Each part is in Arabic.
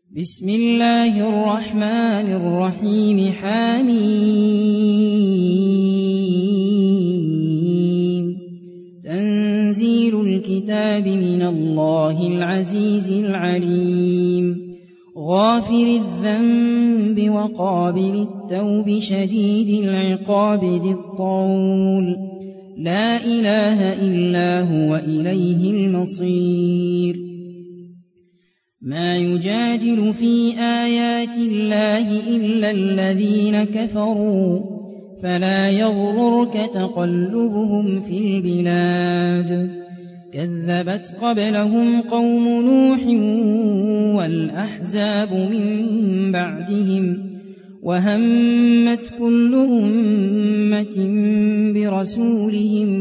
بسم الله الرحمن الرحيم حميم تنزيل الكتاب من الله العزيز العليم غافر الذنب وقابل التوب شديد العقاب ذي الطول لا إله إلا هو إليه المصير ما يجادل في آيات الله إلا الذين كفروا فلا يغررك تقلبهم في البلاد كذبت قبلهم قوم نوح والأحزاب من بعدهم وهمت كل أمة برسولهم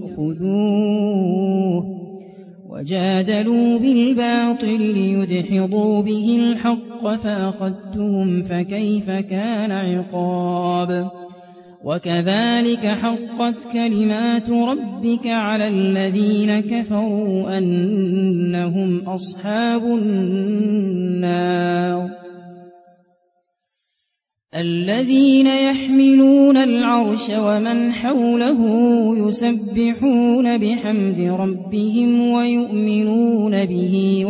ليأخذوه وجادلوا بالباطل ليدحضوا به الحق فأخذتهم فكيف كان عقاب وكذلك حقت كلمات ربك على الذين كفروا أنهم أصحاب النار الذين يحملون العرش ومن حوله يسبحون بحمد ربهم ويؤمنون به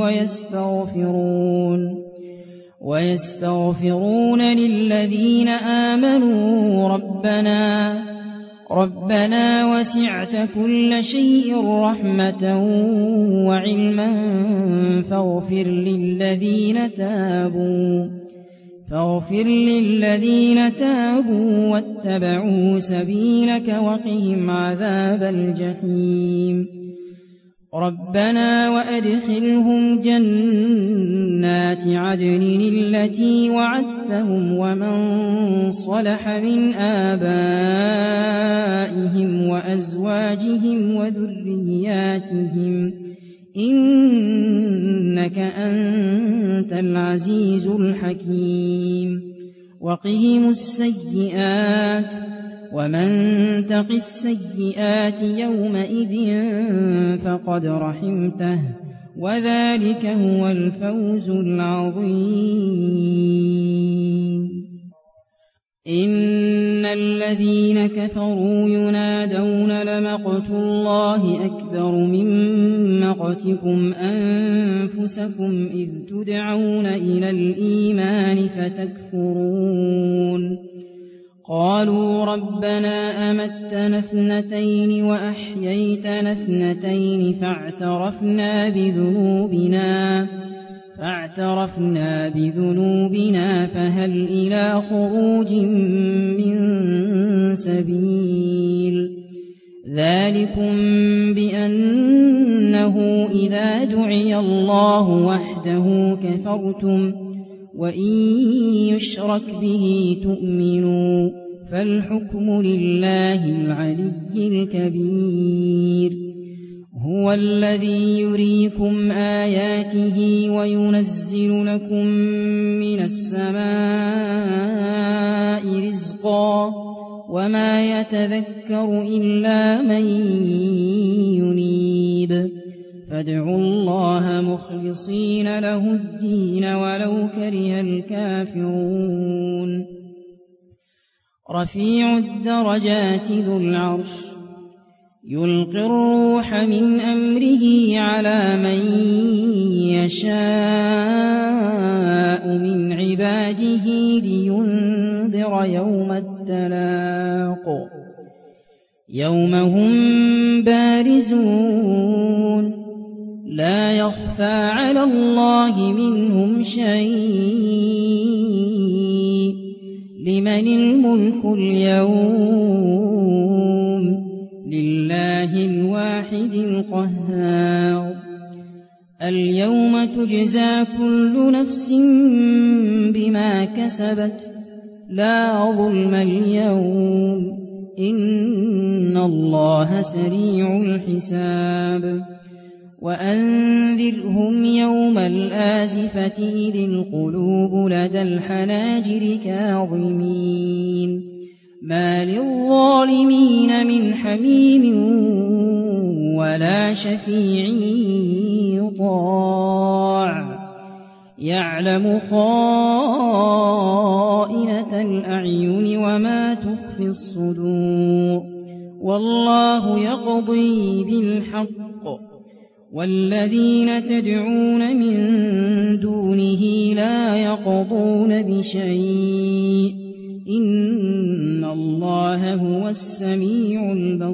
ويستغفرون للذين آمنوا ربنا وسعت كل شيء رحمة وعلما فاغفر للذين تابوا واتبعوا سبيلك وقهم عذاب الجحيم ربنا وأدخلهم جنات عدن التي وعدتهم ومن صلح من آبائهم وأزواجهم وذرياتهم إنك أنت العزيز الحكيم وقهم السيئات ومن تق السيئات يومئذ فقد رحمته وذلك هو الفوز العظيم إن الذين كفروا ينادون لمقت الله أكبر من مقتكم أنفسكم إذ تدعون إلى الإيمان فتكفرون قالوا ربنا أمتنا اثنتين وأحييتنا اثنتين فاعترفنا بذنوبنا فهل إلى خروج من سبيل ذلكم بأنه إذا دعي الله وحده كفرتم وإن يشرك به تؤمنوا فالحكم لله العلي الكبير هو الذي يريكم آياته وينزل لكم من السماء رزقا وما يتذكر إلا من ينيب فادعوا الله مخلصين له الدين ولو كره الكافرون رفيع الدرجات ذو العرش يلقي الروح من أمره على من يشاء من عباده لينذر يوم التلاق يوم هم بارزون لا يخفى على الله منهم شيء لمن الملك اليوم لله الواحد القهار اليوم تجزى كل نفس بما كسبت لا ظلم اليوم إن الله سريع الحساب وأنذرهم يوم الآزفة إذ القلوب لدى الحناجر كاظمين ما للظالمين من حميم ولا شفيع يطاع يعلم خائنة الأعين وما تخفي الصدور والله يقضي بالحق والذين تدعون من دونه لا يقضون بشيء إن الله هو السميع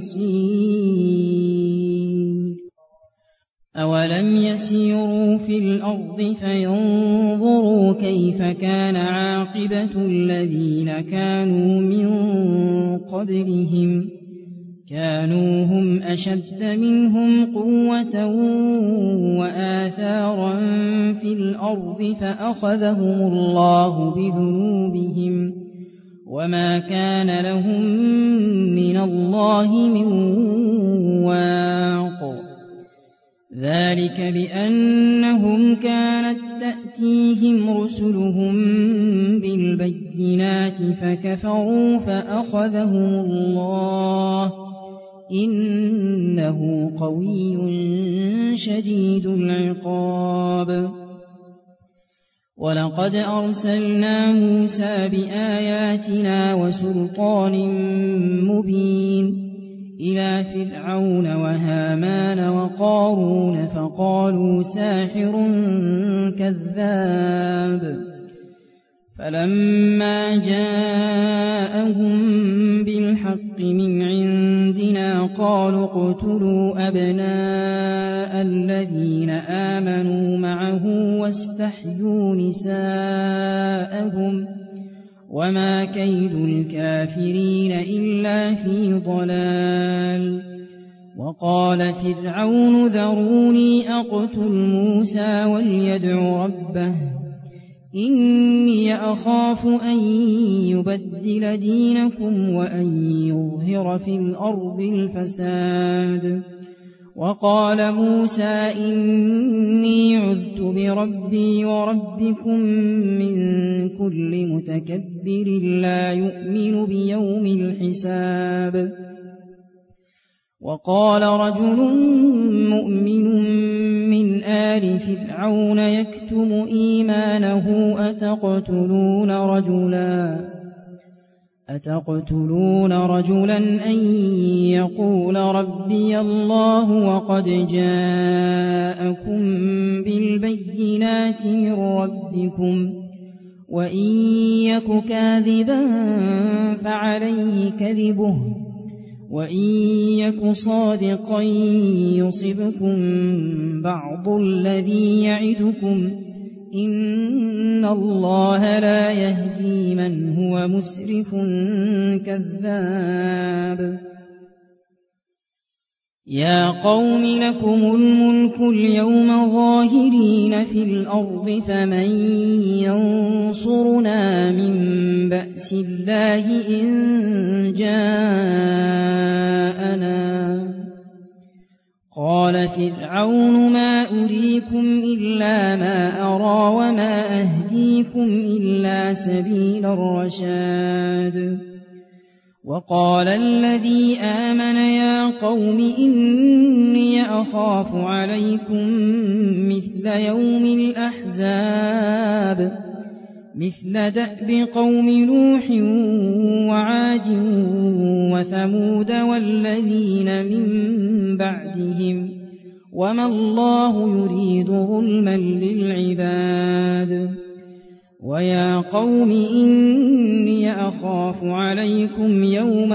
البصير أولم يسيروا في الأرض فينظروا كيف كان عاقبة الذين كانوا من قبلهم كانوا هم أشد منهم قوة وآثارا في الأرض فأخذهم الله بذنوبهم وما كان لهم من الله من واق ذلك بأنهم كانت تأتيهم رسلهم بالبينات فكفروا فأخذهم الله إنه قوي شديد العقاب ولقد أرسلنا موسى بآياتنا وسلطان مبين إلى فرعون وهامان وقارون فقالوا ساحر كذاب فلما جاءهم بالحق من عندنا قالوا اقتلوا أبناء الذين آمنوا معه واستحيوا نساءهم وما كيد الكافرين إلا في ضلال وقال فرعون ذروني أقتل موسى وليدع ربه إني أخاف أن يبدل دينكم وأن يظهر في الأرض الفساد وقال موسى إني عذت بربي وربكم من كل متكبر لا يؤمن بيوم الحساب وقال رجل مؤمن من آل فرعون يكتم إيمانه أتقتلون رجلا أن يقول ربي الله وقد جاءكم بالبينات من ربكم وإن يك كاذبا فعليه كذبه وإن يك صادقا يصبكم بعض الذي يعدكم إن الله لا يهدي من هو مسرف كذاب يا قوم لكم الملك اليوم ظاهرين في الأرض فمن ينصرنا من بأس الله إن جاءنا قال فرعون ما أريكم إلا ما أرى وما أهديكم إلا سبيل الرشاد وقال الذي آمن يا قوم إني أخاف عليكم مثل يوم الأحزاب مثل دأب قوم نوح وعاد وثمود والذين من بعدهم وما الله يريد ظلما للعباد ويا قوم إني أخاف عليكم يوم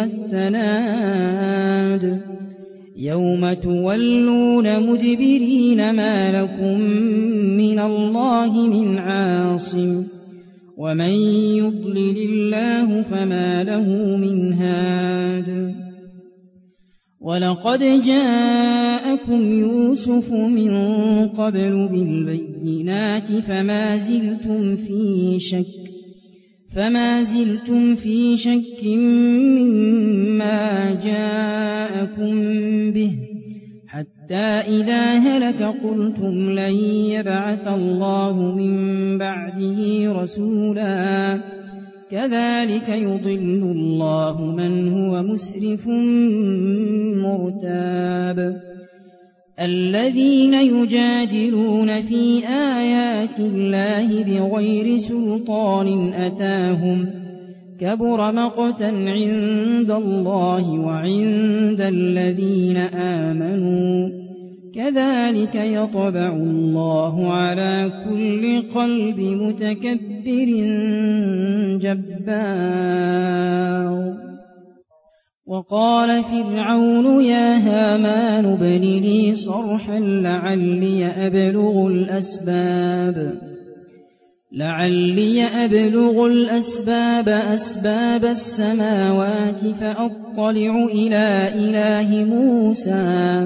التناد يوم تولون مدبرين ما لكم من الله من عاصم ومن يضلل الله فما له من هاد ولقد جاءكم يوسف من قبل بالبينات فما زلتم في شك مما جاءكم به حتى إذا هلك قلتم لن يبعث الله من بعده رسولا كذلك يضل الله من هو مسرف مرتاب الذين يجادلون في آيات الله بغير سلطان أتاهم كبر مقتا عند الله وعند الذين آمنوا كذلك يطبع الله على كل قلب متكبر جبار. وقال فرعون يا هامان ابن لي صرحا لعلي أبلغ الأسباب أسباب السماوات فأطلع إلى إله موسى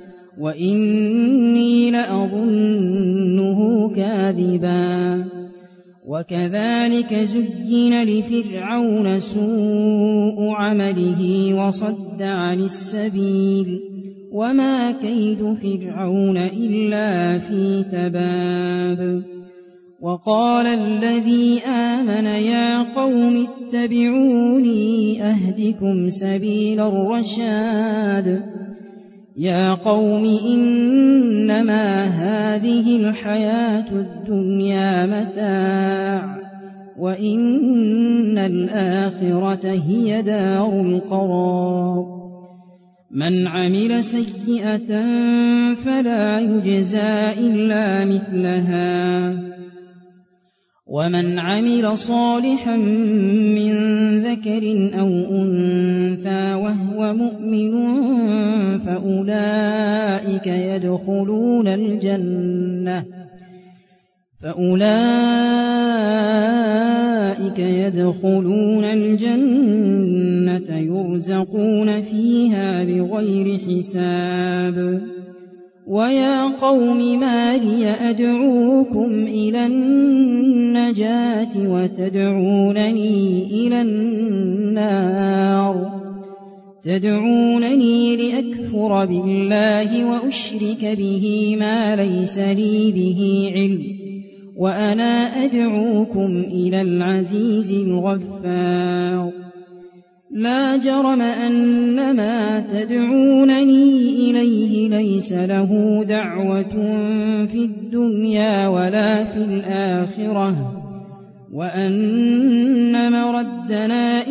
وإني لأظنه كاذبا. وكذلك زين لفرعون سوء عمله وصد عن السبيل وما كيد فرعون إلا في تباب. وقال الذي آمن يا قوم اتبعوني أهدكم سبيل الرشاد. يا قوم إنما هذه الحياة الدنيا متاع وإن الآخرة هي دار القرار. من عمل سيئة فلا يجزى إلا مثلها ومن عمل صالحا من ذكر أو أنثى وهو مؤمن فأولئك يدخلون الجنة يرزقون فيها بغير حساب. ويا قوم ما لي أدعوكم إلى النجاة وتدعونني إلى النار تدعونني لأكفر بالله وأشرك به ما ليس لي به علم وأنا أدعوكم إلى العزيز الغفار. لا جرم أن ما تدعونني إليه ليس له دعوة في الدنيا ولا في الآخرة وأن مردنا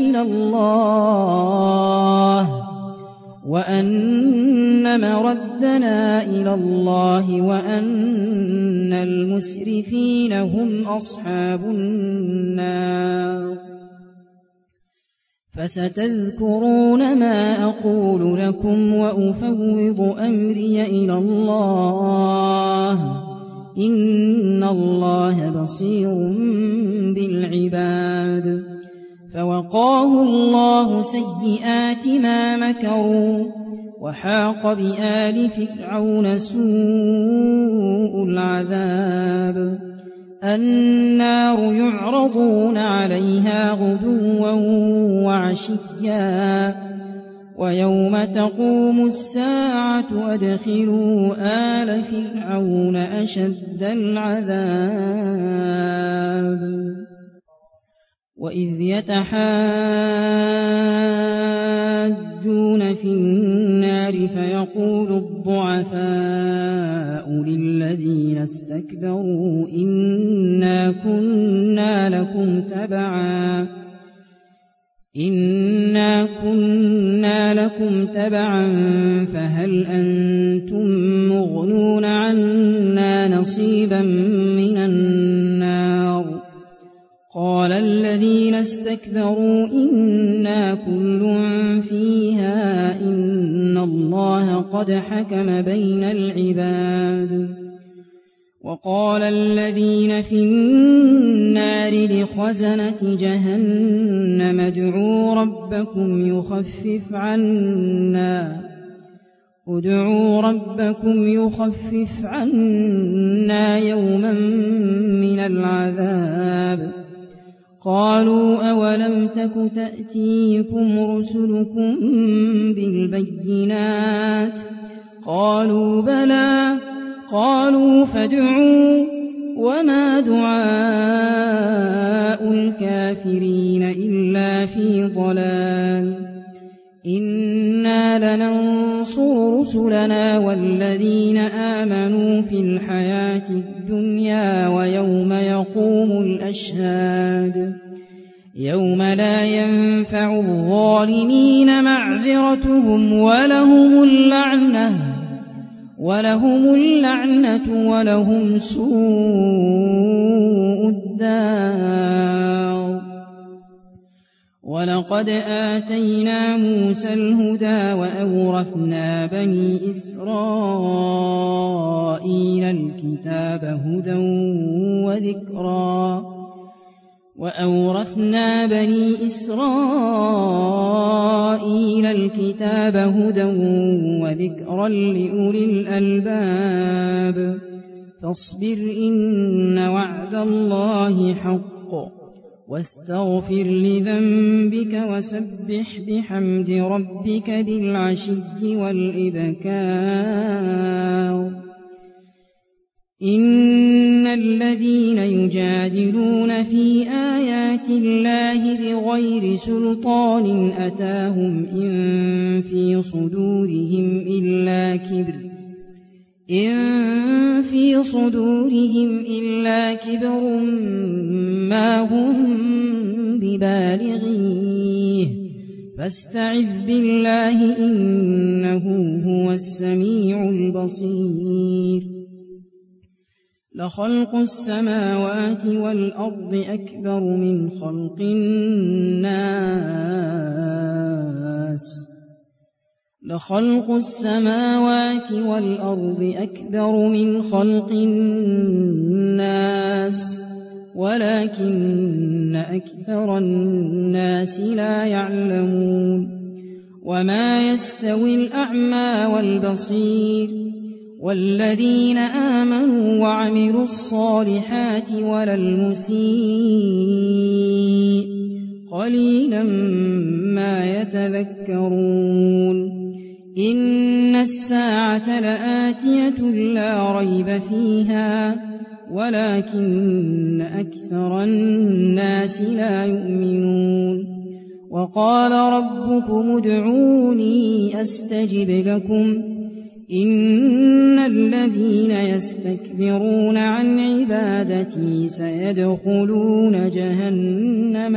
إلى الله وأن المسرفين هم أصحاب النار. فستذكرون ما أقول لكم وأفوض أمري إلى الله إن الله بصير بالعباد. فوقاه الله سيئات ما مكروا وحاق بآل فرعون سوء العذاب. النار يعرضون عليها غدوا وعشيا ويوم تقوم الساعة أدخلوا آل فرعون أشد العذاب. وإذ يتحاجون في النار فيقول الضعفاء للذين استكبروا إنا كنا لكم تبعا فهل أنتم مغنون عنا نصيبا من النار. قال الذين استكبروا إنا كل فيها إن الله قد حكم بين العباد. وقال الذين في النار لخزنة جهنم ادعوا ربكم يخفف عنا يوما من العذاب. قالوا أولم تك تأتيكم رسلكم بالبينات قالوا بلى قالوا فادعوا وما دعاء الكافرين إلا في ضلال. إنا لننصر رسلنا والذين آمنوا في الحياة الدنيا ويوم يقوم الأشهاد يوم لا ينفع الظالمين معذرتهم ولهم اللعنة ولهم سوء الدار. ولقد آتينا موسى الهدى وأورثنا بني إسرائيل الكتاب هدى وذكرا لأولي الألباب. فاصبر إن وعد الله حق واستغفر لذنبك وسبح بحمد ربك بالعشي والإبكار. إن الذين يجادلون في آيات الله بغير سلطان أتاهم إن في صدورهم إلا كبر ما هم ببالغيه فاستعذ بالله إنه هو السميع البصير. لخلق السماوات والأرض أكبر من خلق الناس ولكن أكثر الناس لا يعلمون. وما يستوي الأعمى والبصير والذين آمنوا وعملوا الصالحات ولا المسيء قليلا ما يتذكرون. إن الساعة لآتية لا ريب فيها ولكن أكثر الناس لا يؤمنون. وقال ربكم ادعوني أستجب لكم إن الذين يستكبرون عن عبادتي سيدخلون جهنم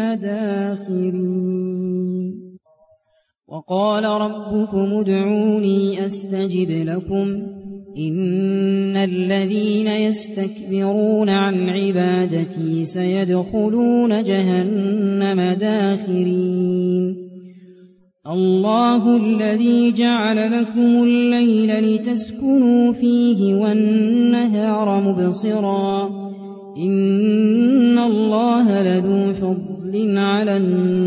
داخرين. وقال ربكم ادعوني أستجب لكم إن الذين يستكبرون عن عبادتي سيدخلون جهنم داخرين. الله الذي جعل لكم الليل لتسكنوا فيه والنهار مبصرا إن الله لذو فضل على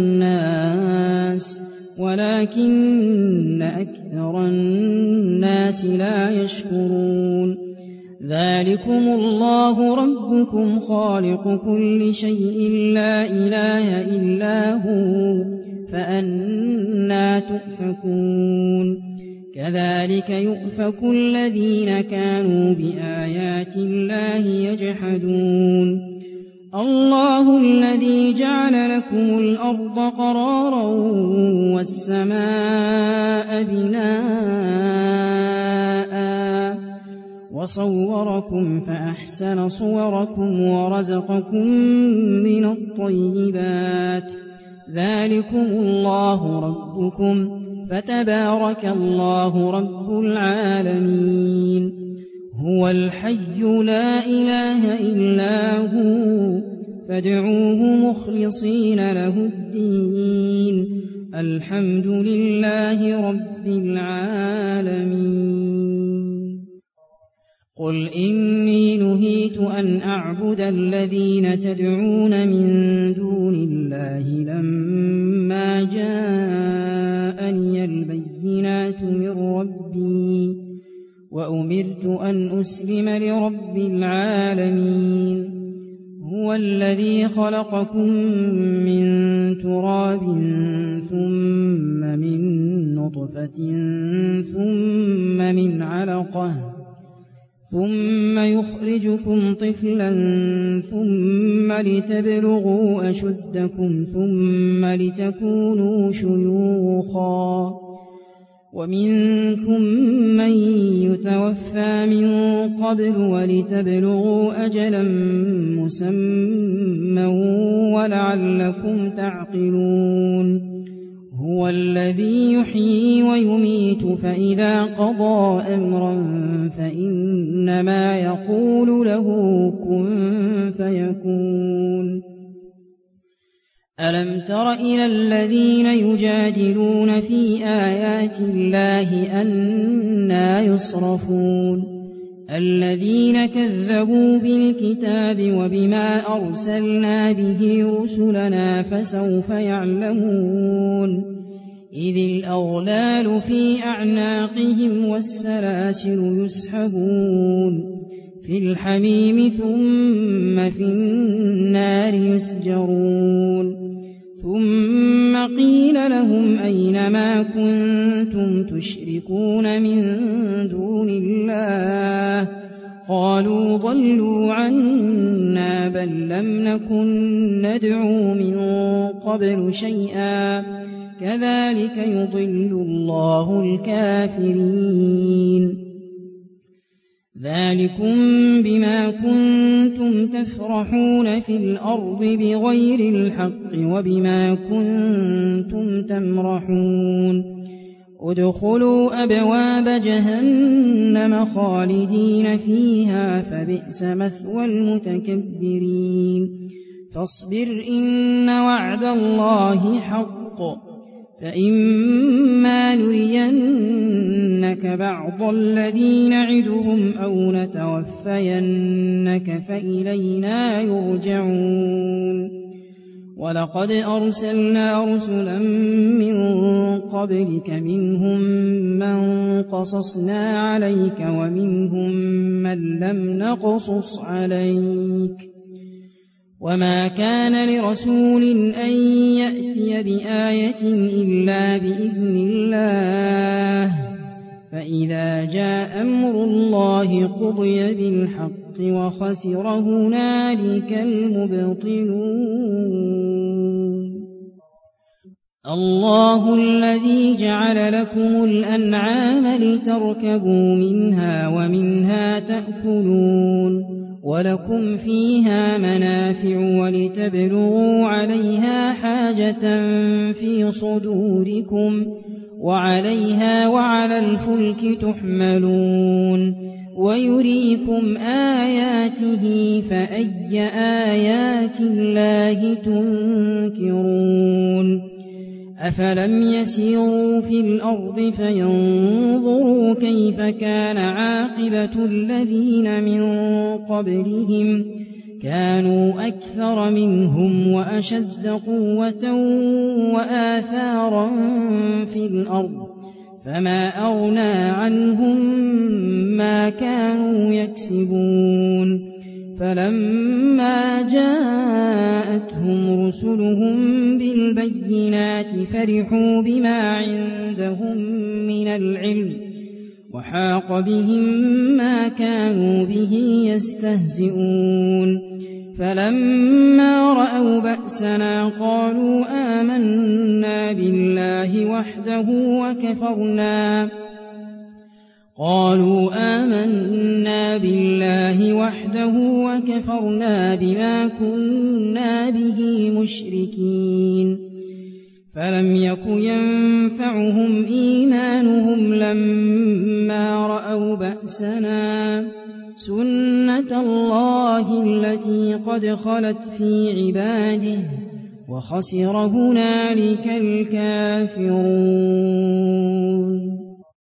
الناس ولكن أكثر الناس لا يشكرون. ذلكم الله ربكم خالق كل شيء لا إله إلا هو فأنى تؤفكون. كذلك يؤفك الذين كانوا بآيات الله يجحدون. الله الذي جعل لكم الأرض قرارا والسماء بناء وصوركم فأحسن صوركم ورزقكم من الطيبات. ذلكم الله ربكم فتبارك الله رب العالمين. هو الحي لا إله إلا هو فادعوه مخلصين له الدين الحمد لله رب العالمين. قل إني نهيت أن أعبد الذين تدعون من دون الله لما جاءني البينات من ربي وأمرت أن أسلم لرب العالمين. هو الذي خلقكم من تراب ثم من نطفة ثم من علقة ثم يخرجكم طفلا ثم لتبلغوا أشدكم ثم لتكونوا شيوخا ومنكم من يتوفى من قبل ولتبلغوا أجلا مسمى ولعلكم تعقلون هو الذي يحيي ويميت فإذا قضى أمرا فإنما يقول له كن فيكون ألم تر إلى الذين يجادلون في آيات الله أنى يصرفون الذين كذبوا بالكتاب وبما أرسلنا به رسلنا فسوف يعلمون إذ الأغلال في أعناقهم والسلاسل يسحبون في الحميم ثم في النار يسجرون ثم قيل لهم أين ما كنتم تشركون من دون الله قالوا ضلوا عنا بل لم نكن ندعو من قبل شيئا كذلك يضل الله الكافرين ذلكم بما كنتم تفرحون في الأرض بغير الحق وبما كنتم تمرحون ادخلوا أبواب جهنم خالدين فيها فبئس مثوى المتكبرين فاصبر إن وعد الله حق فإما نرينك بعض الذي نعدهم أو نتوفينك فإلينا يرجعون ولقد أرسلنا رسلا من قبلك منهم من قصصنا عليك ومنهم من لم نقصص عليك وما كان لرسول أن يأتي بآية إلا بإذن الله فإذا جاء أمر الله قضي بالحق وخسر هنالك المبطلون الله الذي جعل لكم الأنعام لتركبوا منها ومنها تأكلون ولكم فيها منافع ولتبلغوا عليها حاجة في صدوركم وعليها وعلى الفلك تحملون ويريكم آياته فأي آيات الله تنكرون أفلم يسيروا في الأرض فينظروا كيف كان عاقبة الذين من قبلهم كانوا أكثر منهم وأشد قوة وآثارا في الأرض فما أغنى عنهم ما كانوا يكسبون فلما جاءتهم رسلهم بالبينات فرحوا بما عندهم من العلم وحاق بهم ما كانوا به يستهزئون فلما رأوا بأسنا قالوا آمنا بالله وحده وكفرنا بما كنا به مشركين فلم يك ينفعهم إيمانهم لما رأوا بأسنا سنة الله التي قد خلت في عباده وخسر هنالك الكافرون